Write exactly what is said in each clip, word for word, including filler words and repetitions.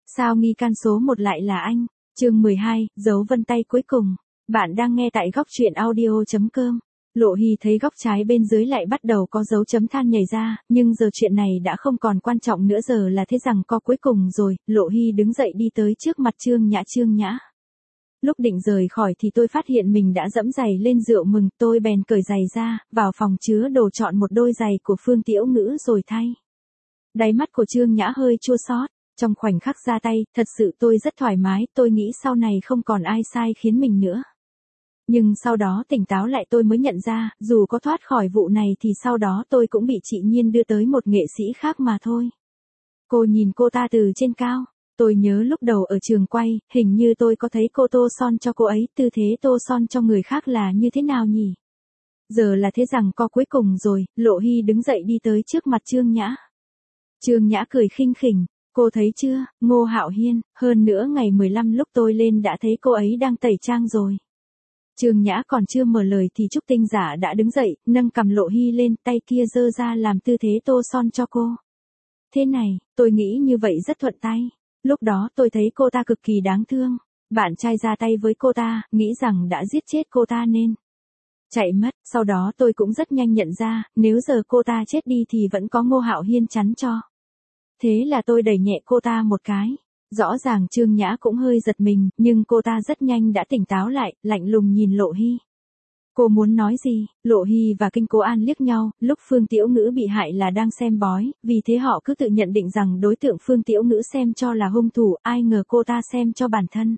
Sao nghi can số một lại là anh? Chương mười hai, dấu vân tay cuối cùng. Bạn đang nghe tại góc truyện audio chấm com. Lộ Hy thấy góc trái bên dưới lại bắt đầu có dấu chấm than nhảy ra, nhưng giờ chuyện này đã không còn quan trọng nữa, giờ là thế rằng co cuối cùng rồi. Lộ Hy đứng dậy đi tới trước mặt Trương Nhã. Trương Nhã. Lúc định rời khỏi thì tôi phát hiện mình đã dẫm giày lên rượu mừng, tôi bèn cởi giày ra, vào phòng chứa đồ chọn một đôi giày của Phương Tiểu Ngữ rồi thay. Đáy mắt của Trương Nhã hơi chua xót. Trong khoảnh khắc ra tay, thật sự tôi rất thoải mái, tôi nghĩ sau này không còn ai sai khiến mình nữa. Nhưng sau đó tỉnh táo lại tôi mới nhận ra, dù có thoát khỏi vụ này thì sau đó tôi cũng bị chị Nhiên đưa tới một nghệ sĩ khác mà thôi. Cô nhìn cô ta từ trên cao. Tôi nhớ lúc đầu ở trường quay, hình như tôi có thấy cô tô son cho cô ấy, tư thế tô son cho người khác là như thế nào nhỉ? Giờ là thế rằng co cuối cùng rồi. Lộ Hy đứng dậy đi tới trước mặt Trương Nhã. Trương Nhã cười khinh khỉnh. Cô thấy chưa, Ngô Hạo Hiên, hơn nữa ngày mười lăm lúc tôi lên đã thấy cô ấy đang tẩy trang rồi. Trương Nhã còn chưa mở lời thì Trúc Tinh Giả đã đứng dậy, nâng cằm Lộ Hy lên, tay kia giơ ra làm tư thế tô son cho cô. Thế này, tôi nghĩ như vậy rất thuận tay. Lúc đó tôi thấy cô ta cực kỳ đáng thương. Bạn trai ra tay với cô ta, nghĩ rằng đã giết chết cô ta nên chạy mất. Sau đó tôi cũng rất nhanh nhận ra, nếu giờ cô ta chết đi thì vẫn có Ngô Hạo Hiên chắn cho. Thế là tôi đẩy nhẹ cô ta một cái. Rõ ràng Trương Nhã cũng hơi giật mình, nhưng cô ta rất nhanh đã tỉnh táo lại, lạnh lùng nhìn Lộ Hy. Cô muốn nói gì? Lộ Hy và Kinh Cố An liếc nhau, lúc Phương Tiểu Ngữ bị hại là đang xem bói, vì thế họ cứ tự nhận định rằng đối tượng Phương Tiểu Ngữ xem cho là hung thủ, ai ngờ cô ta xem cho bản thân.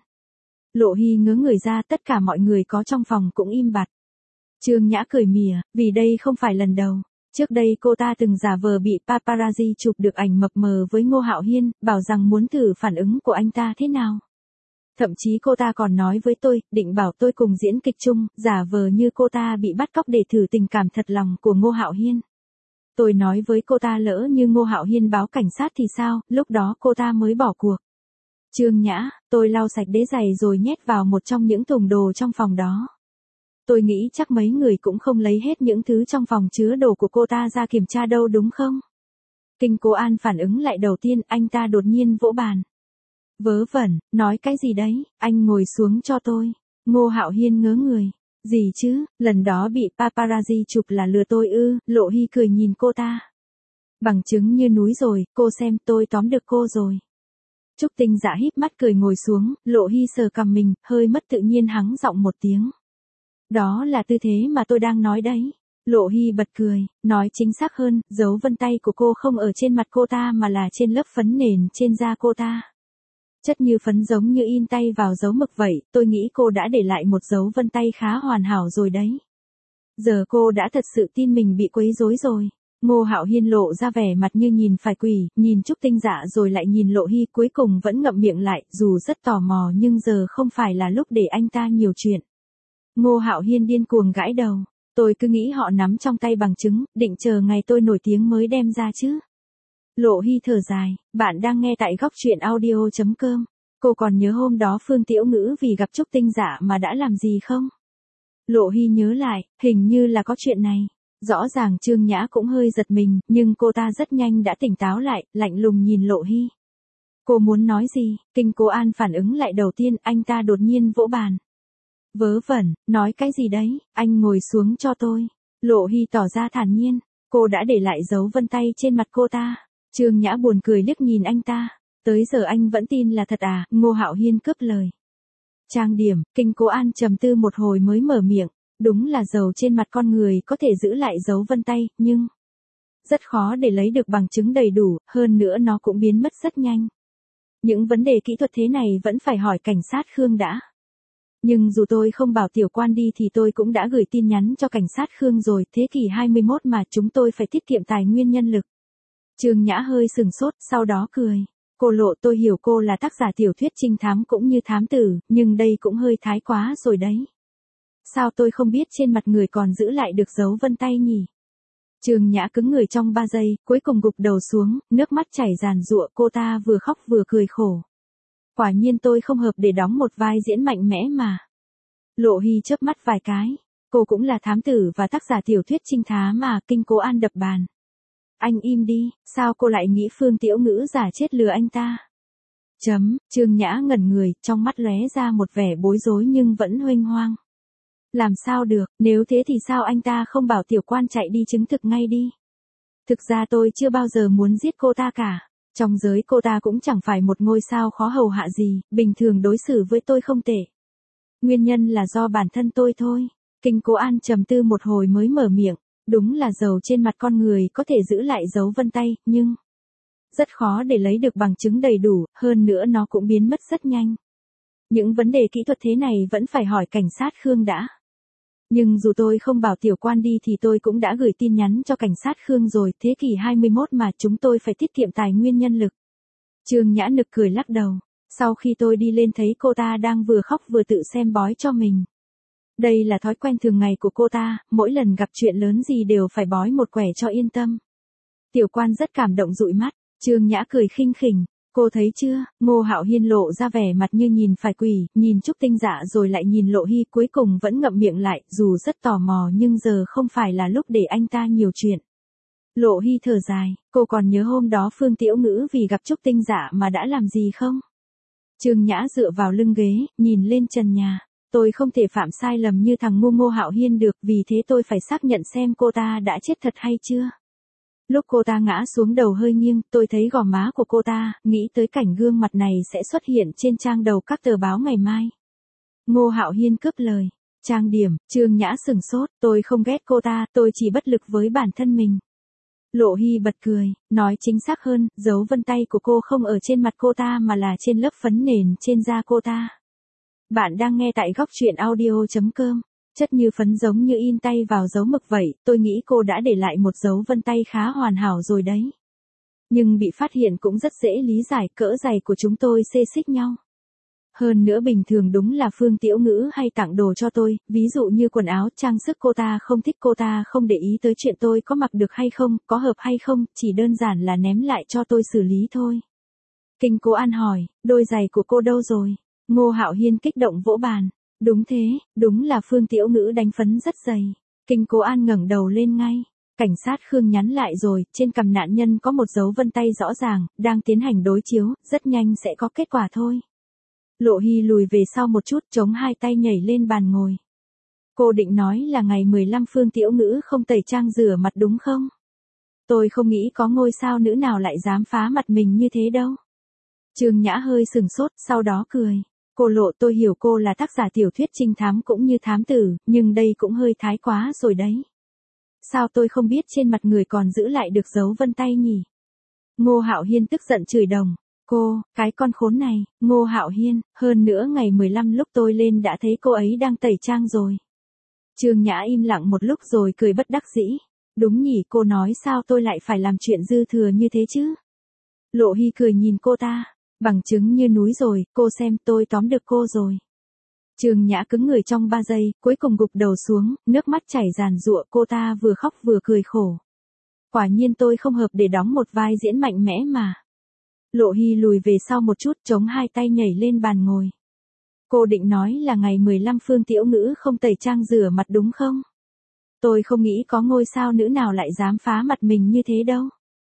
Lộ Hy ngớ người ra, tất cả mọi người có trong phòng cũng im bặt. Trương Nhã cười mỉa, vì đây không phải lần đầu. Trước đây cô ta từng giả vờ bị paparazzi chụp được ảnh mập mờ với Ngô Hạo Hiên, bảo rằng muốn thử phản ứng của anh ta thế nào. Thậm chí cô ta còn nói với tôi, định bảo tôi cùng diễn kịch chung, giả vờ như cô ta bị bắt cóc để thử tình cảm thật lòng của Ngô Hạo Hiên. Tôi nói với cô ta lỡ như Ngô Hạo Hiên báo cảnh sát thì sao, lúc đó cô ta mới bỏ cuộc. Trương Nhã, tôi lau sạch đế giày rồi nhét vào một trong những thùng đồ trong phòng đó. Tôi nghĩ chắc mấy người cũng không lấy hết những thứ trong phòng chứa đồ của cô ta ra kiểm tra đâu đúng không? Kinh Cố An phản ứng lại đầu tiên, anh ta đột nhiên vỗ bàn. Vớ vẩn, nói cái gì đấy, anh ngồi xuống cho tôi. Ngô Hạo Hiên ngớ người. Gì chứ, lần đó bị paparazzi chụp là lừa tôi ư? Lộ Hy cười nhìn cô ta. Bằng chứng như núi rồi, cô xem, tôi tóm được cô rồi. Trúc Tinh Giả híp mắt cười ngồi xuống, Lộ Hy sờ cằm mình, hơi mất tự nhiên hắng giọng một tiếng. Đó là tư thế mà tôi đang nói đấy. Lộ Hy bật cười, nói chính xác hơn, dấu vân tay của cô không ở trên mặt cô ta mà là trên lớp phấn nền trên da cô ta. Chất như phấn giống như in tay vào dấu mực vậy, tôi nghĩ cô đã để lại một dấu vân tay khá hoàn hảo rồi đấy. Giờ cô đã thật sự tin mình bị quấy rối rồi. Ngô Hạo Hiên lộ ra vẻ mặt như nhìn phải quỷ, nhìn Trúc Tinh Dạ rồi lại nhìn Lộ Hy, cuối cùng vẫn ngậm miệng lại, dù rất tò mò nhưng giờ không phải là lúc để anh ta nhiều chuyện. Ngô Hạo Hiên điên cuồng gãi đầu. Tôi cứ nghĩ họ nắm trong tay bằng chứng, định chờ ngày tôi nổi tiếng mới đem ra chứ. Lộ Hy thở dài, bạn đang nghe tại góc truyện audio chấm com. Cô còn nhớ hôm đó Phương Tiểu Ngữ vì gặp Trúc Tinh Dạ mà đã làm gì không? Lộ Hy nhớ lại, hình như là có chuyện này. Rõ ràng Trương Nhã cũng hơi giật mình, nhưng cô ta rất nhanh đã tỉnh táo lại, lạnh lùng nhìn Lộ Hy. Cô muốn nói gì? Kinh Cố An phản ứng lại đầu tiên, anh ta đột nhiên vỗ bàn. Vớ vẩn, nói cái gì đấy, anh ngồi xuống cho tôi. Lộ Hy tỏ ra thản nhiên, cô đã để lại dấu vân tay trên mặt cô ta. Trương Nhã buồn cười liếc nhìn anh ta. Tới giờ anh vẫn tin là thật à? Ngô Hạo Hiên cướp lời. Trang điểm, Kinh Cố An trầm tư một hồi mới mở miệng. Đúng là dầu trên mặt con người có thể giữ lại dấu vân tay, nhưng rất khó để lấy được bằng chứng đầy đủ, hơn nữa nó cũng biến mất rất nhanh. Những vấn đề kỹ thuật thế này vẫn phải hỏi cảnh sát Khương đã. Nhưng dù tôi không bảo tiểu quan đi thì tôi cũng đã gửi tin nhắn cho cảnh sát Khương rồi, thế kỷ hai mươi mốt mà chúng tôi phải tiết kiệm tài nguyên nhân lực. Trương Nhã hơi sừng sốt, sau đó cười. Cô Lộ, tôi hiểu cô là tác giả tiểu thuyết trinh thám cũng như thám tử, nhưng đây cũng hơi thái quá rồi đấy. Sao tôi không biết trên mặt người còn giữ lại được dấu vân tay nhỉ? Trương Nhã cứng người trong ba giây, cuối cùng gục đầu xuống, nước mắt chảy ràn rụa, cô ta vừa khóc vừa cười khổ. Quả nhiên tôi không hợp để đóng một vai diễn mạnh mẽ mà. Lộ Hy chớp mắt vài cái. Cô cũng là thám tử và tác giả tiểu thuyết trinh thám mà. Kinh Cố An đập bàn. Anh im đi, sao cô lại nghĩ Phương Tiểu Ngữ giả chết lừa anh ta? Chấm, Trương Nhã ngẩn người, trong mắt lóe ra một vẻ bối rối nhưng vẫn huênh hoang. Làm sao được, nếu thế thì sao anh ta không bảo tiểu quan chạy đi chứng thực ngay đi. Thực ra tôi chưa bao giờ muốn giết cô ta cả. Trong giới cô ta cũng chẳng phải một ngôi sao khó hầu hạ gì, bình thường đối xử với tôi không tệ. Nguyên nhân là do bản thân tôi thôi. Kinh Cố An trầm tư một hồi mới mở miệng. Đúng là dầu trên mặt con người có thể giữ lại dấu vân tay, nhưng rất khó để lấy được bằng chứng đầy đủ, hơn nữa nó cũng biến mất rất nhanh. Những vấn đề kỹ thuật thế này vẫn phải hỏi cảnh sát Khương đã. Nhưng dù tôi không bảo tiểu quan đi thì tôi cũng đã gửi tin nhắn cho cảnh sát Khương rồi, thế kỷ hai mươi mốt mà chúng tôi phải tiết kiệm tài nguyên nhân lực. Trương Nhã nực cười lắc đầu, sau khi tôi đi lên thấy cô ta đang vừa khóc vừa tự xem bói cho mình. Đây là thói quen thường ngày của cô ta, mỗi lần gặp chuyện lớn gì đều phải bói một quẻ cho yên tâm. Tiểu quan rất cảm động dụi mắt, Trương Nhã cười khinh khỉnh. Cô thấy chưa, Ngô Hạo Hiên lộ ra vẻ mặt như nhìn phải quỷ, nhìn Trúc Tinh Dạ rồi lại nhìn Lộ Hy, cuối cùng vẫn ngậm miệng lại, dù rất tò mò nhưng giờ không phải là lúc để anh ta nhiều chuyện. Lộ Hy thở dài, cô còn nhớ hôm đó Phương Tiểu Ngữ vì gặp Trúc Tinh Dạ mà đã làm gì không? Trương Nhã dựa vào lưng ghế, nhìn lên trần nhà. Tôi không thể phạm sai lầm như thằng ngu Ngô Hạo Hiên được, vì thế tôi phải xác nhận xem cô ta đã chết thật hay chưa. Lúc cô ta ngã xuống đầu hơi nghiêng, tôi thấy gò má của cô ta, nghĩ tới cảnh gương mặt này sẽ xuất hiện trên trang đầu các tờ báo ngày mai. Ngô Hạo Hiên cướp lời. Trang điểm, Trương Nhã sừng sốt, tôi không ghét cô ta, tôi chỉ bất lực với bản thân mình. Lộ Hy bật cười, nói chính xác hơn, dấu vân tay của cô không ở trên mặt cô ta mà là trên lớp phấn nền trên da cô ta. Bạn đang nghe tại góc truyện audio chấm com. Chất như phấn giống như in tay vào dấu mực vậy, tôi nghĩ cô đã để lại một dấu vân tay khá hoàn hảo rồi đấy. Nhưng bị phát hiện cũng rất dễ lý giải, cỡ giày của chúng tôi xê xích nhau. Hơn nữa bình thường đúng là Phương Tiểu Ngữ hay tặng đồ cho tôi, ví dụ như quần áo, trang sức cô ta không thích, cô ta không để ý tới chuyện tôi có mặc được hay không, có hợp hay không, chỉ đơn giản là ném lại cho tôi xử lý thôi. Kinh Cố An hỏi, đôi giày của cô đâu rồi? Ngô Hạo Hiên kích động vỗ bàn. Đúng thế, đúng là Phương Tiểu Ngữ đánh phấn rất dày. Kinh Cố An ngẩng đầu lên ngay. Cảnh sát Khương nhắn lại rồi, trên cằm nạn nhân có một dấu vân tay rõ ràng, đang tiến hành đối chiếu, rất nhanh sẽ có kết quả thôi. Lộ Hy lùi về sau một chút, chống hai tay nhảy lên bàn ngồi. Cô định nói là ngày mười lăm Phương Tiểu Ngữ không tẩy trang rửa mặt đúng không? Tôi không nghĩ có ngôi sao nữ nào lại dám phá mặt mình như thế đâu. Trương Nhã hơi sừng sốt, sau đó cười. Cô Lộ, tôi hiểu cô là tác giả tiểu thuyết trinh thám cũng như thám tử, nhưng đây cũng hơi thái quá rồi đấy. Sao tôi không biết trên mặt người còn giữ lại được dấu vân tay nhỉ? Ngô Hạo Hiên tức giận chửi đồng. Cô, cái con khốn này, Ngô Hạo Hiên, hơn nữa ngày mười lăm lúc tôi lên đã thấy cô ấy đang tẩy trang rồi. Trương Nhã im lặng một lúc rồi cười bất đắc dĩ. Đúng nhỉ, cô nói sao tôi lại phải làm chuyện dư thừa như thế chứ? Lộ Hy cười nhìn cô ta. Bằng chứng như núi rồi, cô xem, tôi tóm được cô rồi. Trương Nhã cứng người trong ba giây, cuối cùng gục đầu xuống, nước mắt chảy ràn rụa, cô ta vừa khóc vừa cười khổ. Quả nhiên tôi không hợp để đóng một vai diễn mạnh mẽ mà. Lộ Hy lùi về sau một chút, chống hai tay nhảy lên bàn ngồi. Cô định nói là ngày mười lăm Phương Tiểu Ngữ không tẩy trang rửa mặt đúng không? Tôi không nghĩ có ngôi sao nữ nào lại dám phá mặt mình như thế đâu.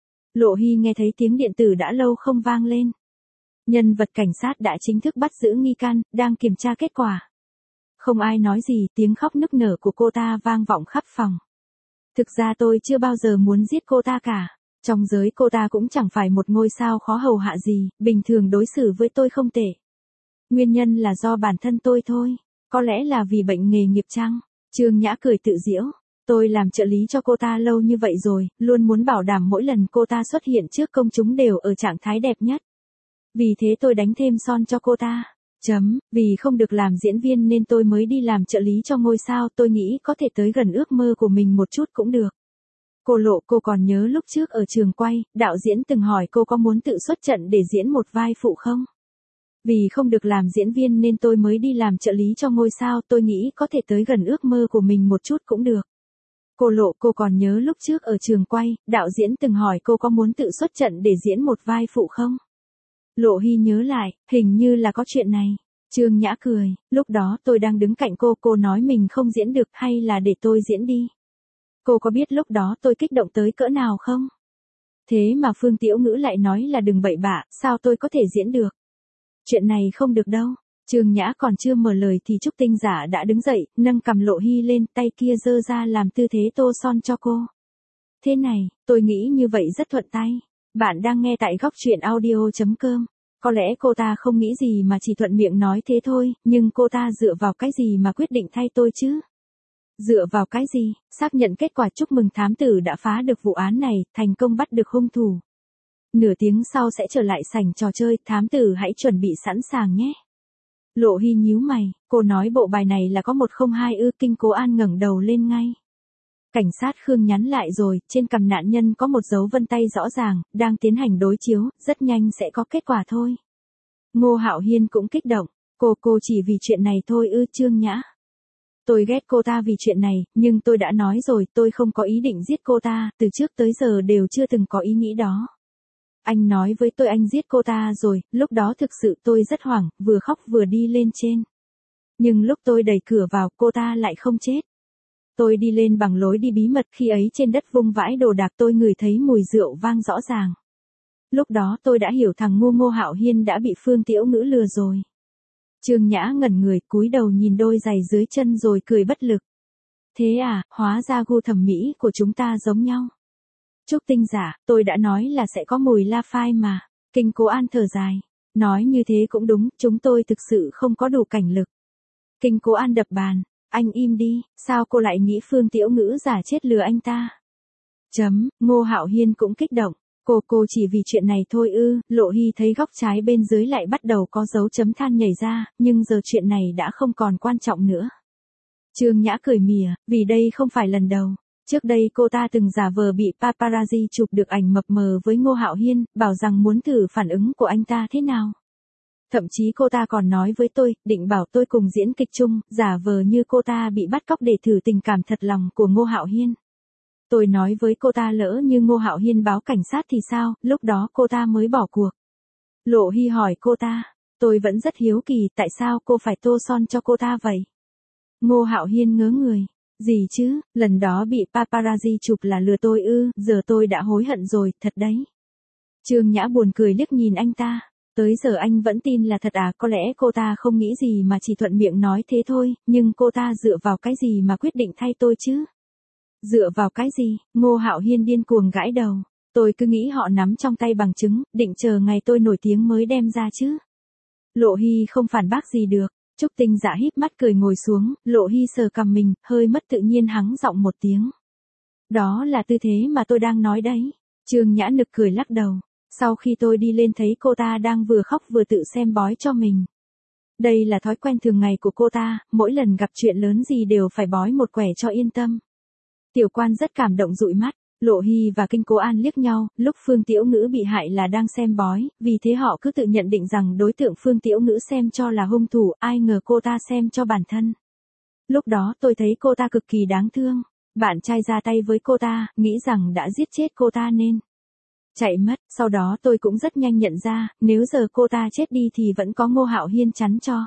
Lộ Hy nghe thấy tiếng điện tử đã lâu không vang lên. Nhân vật cảnh sát đã chính thức bắt giữ nghi can, đang kiểm tra kết quả. Không ai nói gì, tiếng khóc nức nở của cô ta vang vọng khắp phòng. Thực ra tôi chưa bao giờ muốn giết cô ta cả. Trong giới cô ta cũng chẳng phải một ngôi sao khó hầu hạ gì, bình thường đối xử với tôi không tệ. Nguyên nhân là do bản thân tôi thôi. Có lẽ là vì bệnh nghề nghiệp chăng? Trương Nhã cười tự giễu. Tôi làm trợ lý cho cô ta lâu như vậy rồi, luôn muốn bảo đảm mỗi lần cô ta xuất hiện trước công chúng đều ở trạng thái đẹp nhất. Vì thế tôi đánh thêm son cho cô ta. Chấm, vì không được làm diễn viên nên tôi mới đi làm trợ lý cho ngôi sao, tôi nghĩ có thể tới gần ước mơ của mình một chút cũng được. Cô Lộ, cô còn nhớ lúc trước ở trường quay, đạo diễn từng hỏi cô có muốn tự xuất trận để diễn một vai phụ không? Vì không được làm diễn viên nên tôi mới đi làm trợ lý cho ngôi sao, tôi nghĩ có thể tới gần ước mơ của mình một chút cũng được. Cô Lộ, cô còn nhớ lúc trước ở trường quay, đạo diễn từng hỏi cô có muốn tự xuất trận để diễn một vai phụ không? Lộ Hy nhớ lại, hình như là có chuyện này. Trương Nhã cười, lúc đó tôi đang đứng cạnh cô, cô nói mình không diễn được hay là để tôi diễn đi. Cô có biết lúc đó tôi kích động tới cỡ nào không? Thế mà Phương Tiểu Ngữ lại nói là đừng bậy bạ, sao tôi có thể diễn được? Chuyện này không được đâu. Trương Nhã còn chưa mở lời thì Trúc Tinh Giả đã đứng dậy, nâng cầm Lộ Hy lên, tay kia giơ ra làm tư thế tô son cho cô. Thế này, tôi nghĩ như vậy rất thuận tay. Bạn đang nghe tại góc truyện audio chấm com. Có lẽ cô ta không nghĩ gì mà chỉ thuận miệng nói thế thôi, nhưng cô ta dựa vào cái gì mà quyết định thay tôi chứ? Dựa vào cái gì? Xác nhận kết quả chúc mừng thám tử đã phá được vụ án này, thành công bắt được hung thủ. Nửa tiếng sau sẽ trở lại sảnh trò chơi, thám tử hãy chuẩn bị sẵn sàng nhé. Lộ Hy nhíu mày, cô nói bộ bài này là có một không hai ư? Kinh Cố An ngẩng đầu lên ngay. Cảnh sát Khương nhắn lại rồi, trên cằm nạn nhân có một dấu vân tay rõ ràng, đang tiến hành đối chiếu, rất nhanh sẽ có kết quả thôi. Ngô Hạo Hiên cũng kích động, cô cô chỉ vì chuyện này thôi ư? Trương Nhã. Tôi ghét cô ta vì chuyện này, nhưng tôi đã nói rồi, tôi không có ý định giết cô ta, từ trước tới giờ đều chưa từng có ý nghĩ đó. Anh nói với tôi anh giết cô ta rồi, lúc đó thực sự tôi rất hoảng, vừa khóc vừa đi lên trên. Nhưng lúc tôi đẩy cửa vào, cô ta lại không chết. Tôi đi lên bằng lối đi bí mật, khi ấy trên đất vung vãi đồ đạc tôi ngửi thấy mùi rượu vang rõ ràng. Lúc đó tôi đã hiểu thằng ngu Ngô Hạo Hiên đã bị Phương Tiểu Ngữ lừa rồi. Trương Nhã ngẩn người, cúi đầu nhìn đôi giày dưới chân rồi cười bất lực. Thế à, hóa ra gu thẩm mỹ của chúng ta giống nhau. Trúc Tinh Giả, tôi đã nói là sẽ có mùi la phai mà. Kinh Cố An thở dài. Nói như thế cũng đúng, chúng tôi thực sự không có đủ cảnh lực. Kinh Cố An đập bàn. Anh im đi, sao cô lại nghĩ Phương Tiểu Ngữ giả chết lừa anh ta? Chấm, Ngô Hạo Hiên cũng kích động. Cô cô chỉ vì chuyện này thôi ư? Lộ Hy thấy góc trái bên dưới lại bắt đầu có dấu chấm than nhảy ra, nhưng giờ chuyện này đã không còn quan trọng nữa. Trương Nhã cười mỉa, vì đây không phải lần đầu. Trước đây cô ta từng giả vờ bị paparazzi chụp được ảnh mập mờ với Ngô Hạo Hiên, bảo rằng muốn thử phản ứng của anh ta thế nào. Thậm chí cô ta còn nói với tôi, định bảo tôi cùng diễn kịch chung, giả vờ như cô ta bị bắt cóc để thử tình cảm thật lòng của Ngô Hạo Hiên. Tôi nói với cô ta lỡ như Ngô Hạo Hiên báo cảnh sát thì sao, lúc đó cô ta mới bỏ cuộc. Lộ Hy hỏi cô ta, tôi vẫn rất hiếu kỳ, tại sao cô phải tô son cho cô ta vậy? Ngô Hạo Hiên ngớ người. Gì chứ, lần đó bị paparazzi chụp là lừa tôi ư, giờ tôi đã hối hận rồi, thật đấy. Trương Nhã buồn cười liếc nhìn anh ta. Tới giờ anh vẫn tin là thật à? Có lẽ cô ta không nghĩ gì mà chỉ thuận miệng nói thế thôi, nhưng cô ta dựa vào cái gì mà quyết định thay tôi chứ? Dựa vào cái gì? Ngô Hạo Hiên điên cuồng gãi đầu. Tôi cứ nghĩ họ nắm trong tay bằng chứng, định chờ ngày tôi nổi tiếng mới đem ra chứ. Lộ Hy không phản bác gì được. Trúc Tinh Giả híp mắt cười ngồi xuống, Lộ Hy sờ cằm mình, hơi mất tự nhiên hắng giọng một tiếng. Đó là tư thế mà tôi đang nói đấy. Trương Nhã nực cười lắc đầu. Sau khi tôi đi lên thấy cô ta đang vừa khóc vừa tự xem bói cho mình. Đây là thói quen thường ngày của cô ta, mỗi lần gặp chuyện lớn gì đều phải bói một quẻ cho yên tâm. Tiểu Quan rất cảm động dụi mắt. Lộ Hy và Kinh Cố An liếc nhau, lúc Phương Tiểu Ngữ bị hại là đang xem bói, vì thế họ cứ tự nhận định rằng đối tượng Phương Tiểu Ngữ xem cho là hung thủ, ai ngờ cô ta xem cho bản thân. Lúc đó tôi thấy cô ta cực kỳ đáng thương, bạn trai ra tay với cô ta, nghĩ rằng đã giết chết cô ta nên chạy mất, sau đó tôi cũng rất nhanh nhận ra, nếu giờ cô ta chết đi thì vẫn có Ngô Hạo Hiên chắn cho.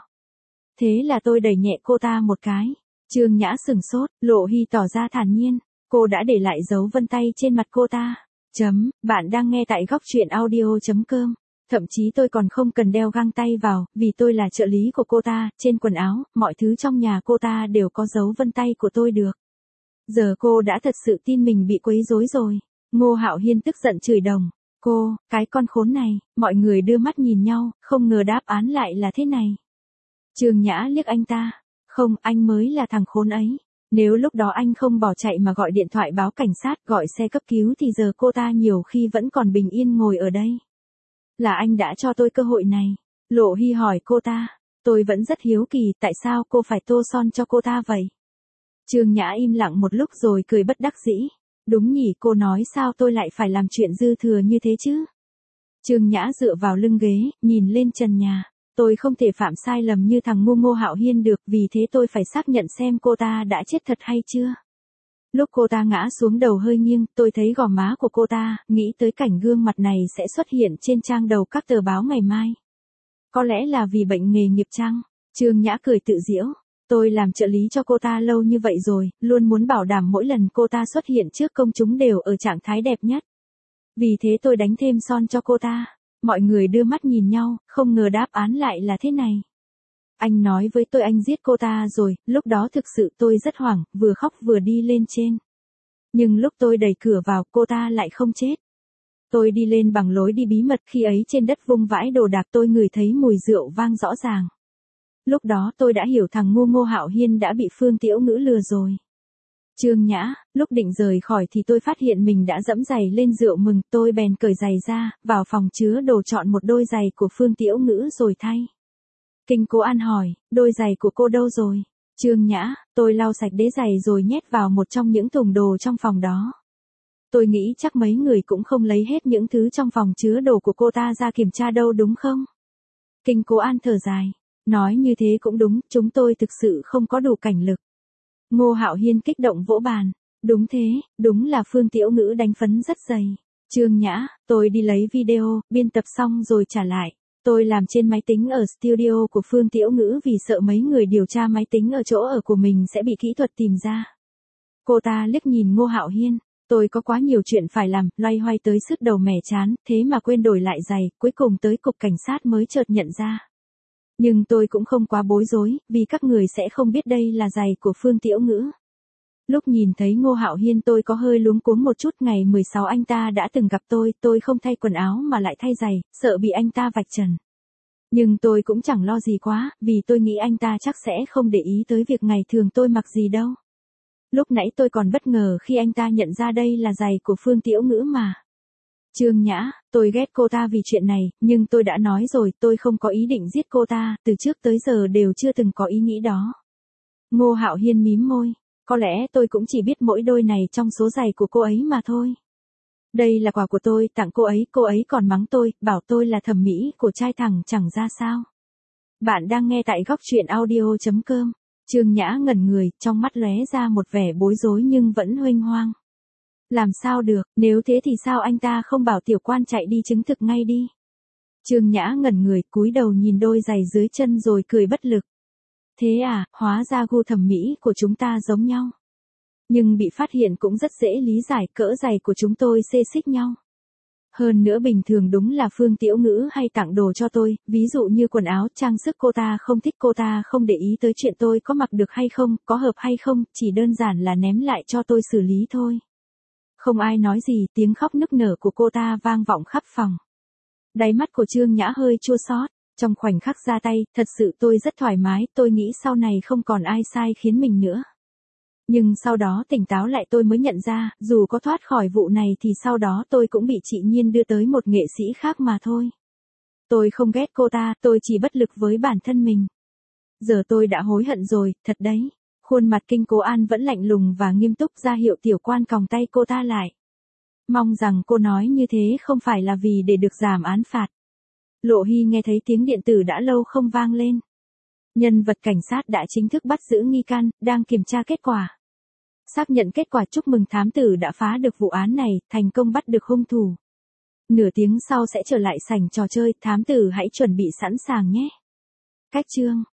Thế là tôi đẩy nhẹ cô ta một cái. Trương Nhã sửng sốt, Lộ Hy tỏ ra thản nhiên. Cô đã để lại dấu vân tay trên mặt cô ta. Chấm, bạn đang nghe tại góc truyện audio chấm com. Thậm chí tôi còn không cần đeo găng tay vào, vì tôi là trợ lý của cô ta, trên quần áo, mọi thứ trong nhà cô ta đều có dấu vân tay của tôi được. Giờ cô đã thật sự tin mình bị quấy rối rồi. Ngô Hạo Hiên tức giận chửi đồng. Cô, cái con khốn này, mọi người đưa mắt nhìn nhau, không ngờ đáp án lại là thế này. Trương Nhã liếc anh ta. Không, anh mới là thằng khốn ấy. Nếu lúc đó anh không bỏ chạy mà gọi điện thoại báo cảnh sát, gọi xe cấp cứu thì giờ cô ta nhiều khi vẫn còn bình yên ngồi ở đây. Là anh đã cho tôi cơ hội này. Lộ Hy hỏi cô ta. Tôi vẫn rất hiếu kỳ, tại sao cô phải tô son cho cô ta vậy? Trương Nhã im lặng một lúc rồi cười bất đắc dĩ. Đúng nhỉ, cô nói sao tôi lại phải làm chuyện dư thừa như thế chứ? Trương Nhã dựa vào lưng ghế, nhìn lên trần nhà. Tôi không thể phạm sai lầm như thằng ngu Ngô Hạo Hiên được, vì thế tôi phải xác nhận xem cô ta đã chết thật hay chưa. Lúc cô ta ngã xuống đầu hơi nghiêng, tôi thấy gò má của cô ta, nghĩ tới cảnh gương mặt này sẽ xuất hiện trên trang đầu các tờ báo ngày mai. Có lẽ là vì bệnh nghề nghiệp chăng? Trương Nhã cười tự giễu. Tôi làm trợ lý cho cô ta lâu như vậy rồi, luôn muốn bảo đảm mỗi lần cô ta xuất hiện trước công chúng đều ở trạng thái đẹp nhất. Vì thế tôi đánh thêm son cho cô ta. Mọi người đưa mắt nhìn nhau, không ngờ đáp án lại là thế này. Anh nói với tôi anh giết cô ta rồi, lúc đó thực sự tôi rất hoảng, vừa khóc vừa đi lên trên. Nhưng lúc tôi đẩy cửa vào, cô ta lại không chết. Tôi đi lên bằng lối đi bí mật, khi ấy trên đất vung vãi đồ đạc tôi ngửi thấy mùi rượu vang rõ ràng. Lúc đó tôi đã hiểu thằng ngu Ngô Hạo Hiên đã bị Phương Tiểu Ngữ lừa rồi. Trương Nhã, lúc định rời khỏi thì tôi phát hiện mình đã dẫm giày lên rượu mừng, tôi bèn cởi giày ra, vào phòng chứa đồ chọn một đôi giày của Phương Tiểu Ngữ rồi thay. Kinh Cố An hỏi, đôi giày của cô đâu rồi? Trương Nhã, tôi lau sạch đế giày rồi nhét vào một trong những thùng đồ trong phòng đó. Tôi nghĩ chắc mấy người cũng không lấy hết những thứ trong phòng chứa đồ của cô ta ra kiểm tra đâu đúng không? Kinh Cố An thở dài, nói như thế cũng đúng, chúng tôi thực sự không có đủ cảnh lực. Ngô Hạo Hiên kích động vỗ bàn, đúng thế, đúng là Phương Tiểu Ngữ đánh phấn rất dày. Trương Nhã, tôi đi lấy video, biên tập xong rồi trả lại. Tôi làm trên máy tính ở studio của Phương Tiểu Ngữ vì sợ mấy người điều tra máy tính ở chỗ ở của mình sẽ bị kỹ thuật tìm ra. Cô ta liếc nhìn Ngô Hạo Hiên, tôi có quá nhiều chuyện phải làm, loay hoay tới sứt đầu mẻ chán, thế mà quên đổi lại giày, cuối cùng tới cục cảnh sát mới chợt nhận ra. Nhưng tôi cũng không quá bối rối, vì các người sẽ không biết đây là giày của Phương Tiểu Ngữ. Lúc nhìn thấy Ngô Hạo Hiên tôi có hơi luống cuống một chút, ngày mười sáu anh ta đã từng gặp tôi, tôi không thay quần áo mà lại thay giày, sợ bị anh ta vạch trần. Nhưng tôi cũng chẳng lo gì quá, vì tôi nghĩ anh ta chắc sẽ không để ý tới việc ngày thường tôi mặc gì đâu. Lúc nãy tôi còn bất ngờ khi anh ta nhận ra đây là giày của Phương Tiểu Ngữ mà. Trương Nhã, tôi ghét cô ta vì chuyện này, nhưng tôi đã nói rồi tôi không có ý định giết cô ta, từ trước tới giờ đều chưa từng có ý nghĩ đó. Ngô Hạo Hiên mím môi, có lẽ tôi cũng chỉ biết mỗi đôi này trong số giày của cô ấy mà thôi. Đây là quà của tôi tặng cô ấy, cô ấy còn mắng tôi, bảo tôi là thẩm mỹ của trai thẳng chẳng ra sao. Bạn đang nghe tại góc truyện audio chấm com. Trương Nhã ngẩn người, trong mắt lóe ra một vẻ bối rối nhưng vẫn huênh hoang. Làm sao được, nếu thế thì sao anh ta không bảo tiểu quan chạy đi chứng thực ngay đi. Trương Nhã ngẩn người, cúi đầu nhìn đôi giày dưới chân rồi cười bất lực. Thế à, hóa ra gu thẩm mỹ của chúng ta giống nhau. Nhưng bị phát hiện cũng rất dễ lý giải, cỡ giày của chúng tôi xê xích nhau. Hơn nữa bình thường đúng là Phương Tiểu Ngữ hay tặng đồ cho tôi, ví dụ như quần áo, trang sức cô ta không thích, cô ta không để ý tới chuyện tôi có mặc được hay không, có hợp hay không, chỉ đơn giản là ném lại cho tôi xử lý thôi. Không ai nói gì, tiếng khóc nức nở của cô ta vang vọng khắp phòng. Đáy mắt của Trương Nhã hơi chua xót, trong khoảnh khắc ra tay, thật sự tôi rất thoải mái, tôi nghĩ sau này không còn ai sai khiến mình nữa. Nhưng sau đó tỉnh táo lại tôi mới nhận ra, dù có thoát khỏi vụ này thì sau đó tôi cũng bị chị Nhiên đưa tới một nghệ sĩ khác mà thôi. Tôi không ghét cô ta, tôi chỉ bất lực với bản thân mình. Giờ tôi đã hối hận rồi, thật đấy. Khuôn mặt Kinh Cố An vẫn lạnh lùng và nghiêm túc, ra hiệu tiểu quan còng tay cô ta lại. Mong rằng cô nói như thế không phải là vì để được giảm án phạt. Lộ Hy nghe thấy tiếng điện tử đã lâu không vang lên. Nhân vật cảnh sát đã chính thức bắt giữ nghi can, đang kiểm tra kết quả. Xác nhận kết quả, chúc mừng thám tử đã phá được vụ án này, thành công bắt được hung thủ. Nửa tiếng sau sẽ trở lại sảnh trò chơi, thám tử hãy chuẩn bị sẵn sàng nhé. Cách chương